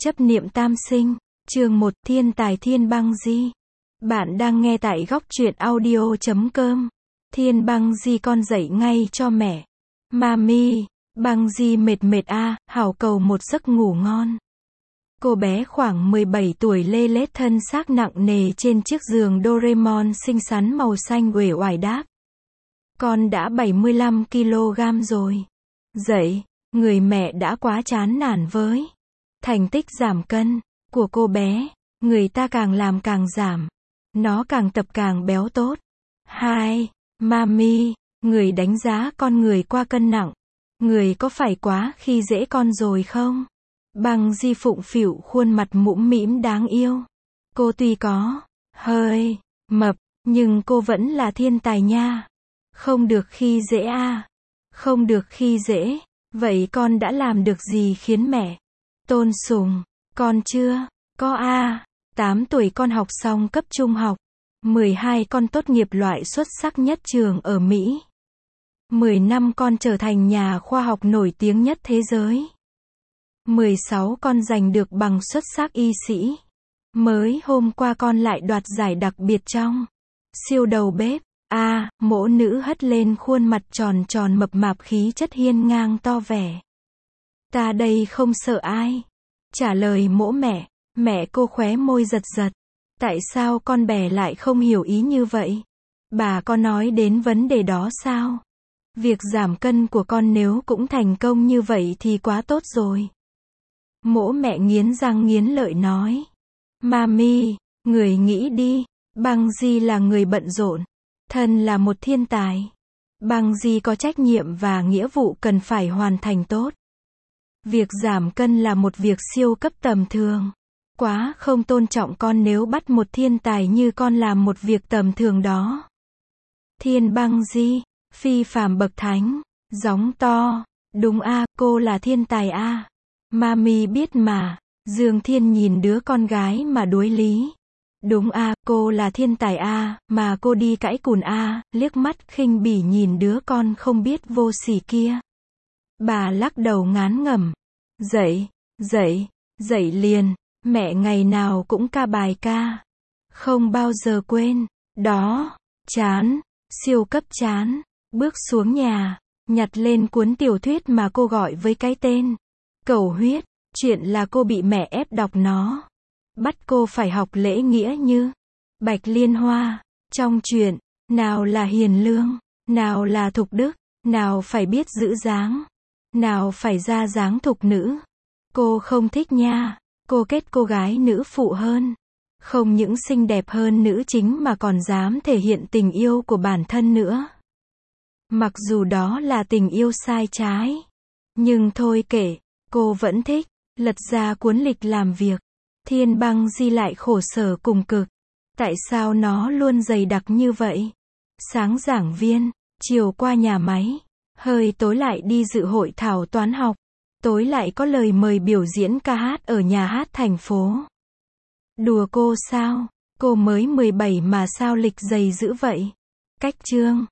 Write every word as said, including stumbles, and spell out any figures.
Chấp niệm tam sinh, chương một, Thiên tài Thiên Băng Di. Bạn đang nghe tại góc truyện audio chấm com. Thiên Băng Di con dậy ngay cho mẹ. Mami, Băng Di mệt mệt a, à, hảo cầu một giấc ngủ ngon. Cô bé khoảng mười bảy tuổi lê lết thân xác nặng nề trên chiếc giường Doraemon xinh xắn màu xanh uể oải đáp. Con đã bảy mươi lăm ki lô gam rồi. Dậy, người mẹ đã quá chán nản với thành tích giảm cân của cô bé, người ta càng làm càng giảm, nó càng tập càng béo tốt. Hai, Mami, người đánh giá con người qua cân nặng, người có phải quá khi dễ con rồi không? Băng Di phụng phịu khuôn mặt mũm mĩm đáng yêu. Cô tuy có hơi mập, nhưng cô vẫn là thiên tài nha. Không được khi dễ a, à. Không được khi dễ. Vậy con đã làm được gì khiến mẹ tôn sùng? Con chưa có a. À. tám tuổi con học xong cấp trung học. mười hai con tốt nghiệp loại xuất sắc nhất trường ở Mỹ. mười năm con trở thành nhà khoa học nổi tiếng nhất thế giới. mười sáu con giành được bằng xuất sắc y sĩ. Mới hôm qua con lại đoạt giải đặc biệt trong siêu đầu bếp. A, à, mỗ nữ hất lên khuôn mặt tròn tròn mập mạp khí chất hiên ngang to vẻ. Ta đây không sợ ai. Trả lời mỗ mẹ, mẹ cô khóe môi giật giật. Tại sao con bé lại không hiểu ý như vậy? Bà có nói đến vấn đề đó sao? Việc giảm cân của con nếu cũng thành công như vậy thì quá tốt rồi. Mỗ mẹ nghiến răng nghiến lợi nói. Mami, người nghĩ đi, Băng Di là người bận rộn. Thân là một thiên tài. Băng Di có trách nhiệm và nghĩa vụ cần phải hoàn thành tốt. Việc giảm cân là một việc siêu cấp tầm thường. Quá không tôn trọng con nếu bắt một thiên tài như con làm một việc tầm thường đó. Thiên Băng Di, phi phàm bậc thánh, gióng to. Đúng a, à, cô là thiên tài a. À. Mami biết mà. Dương Thiên nhìn đứa con gái mà đối lý. Đúng a, à, cô là thiên tài a, à, mà cô đi cãi cùn a, à, liếc mắt khinh bỉ nhìn đứa con không biết vô sỉ kia. Bà lắc đầu ngán ngẩm. Dậy, dậy, dậy liền, mẹ ngày nào cũng ca bài ca. Không bao giờ quên, đó, chán, siêu cấp chán, bước xuống nhà, nhặt lên cuốn tiểu thuyết mà cô gọi với cái tên Cầu Huyết, chuyện là cô bị mẹ ép đọc nó. Bắt cô phải học lễ nghĩa như Bạch Liên Hoa. Trong chuyện, nào là hiền lương, nào là thục đức, nào phải biết giữ dáng, nào phải ra dáng thục nữ. Cô không thích nha. Cô kết cô gái nữ phụ hơn. Không những xinh đẹp hơn nữ chính mà còn dám thể hiện tình yêu của bản thân nữa. Mặc dù đó là tình yêu sai trái. Nhưng thôi kệ, cô vẫn thích. Lật ra cuốn lịch làm việc. Thiên Băng Di lại khổ sở cùng cực. Tại sao nó luôn dày đặc như vậy? Sáng giảng viên, chiều qua nhà máy, hơi tối lại đi dự hội thảo toán học, tối lại có lời mời biểu diễn ca hát ở nhà hát thành phố. Đùa cô sao? Cô mới mười bảy mà sao lịch dày dữ vậy? Cách chương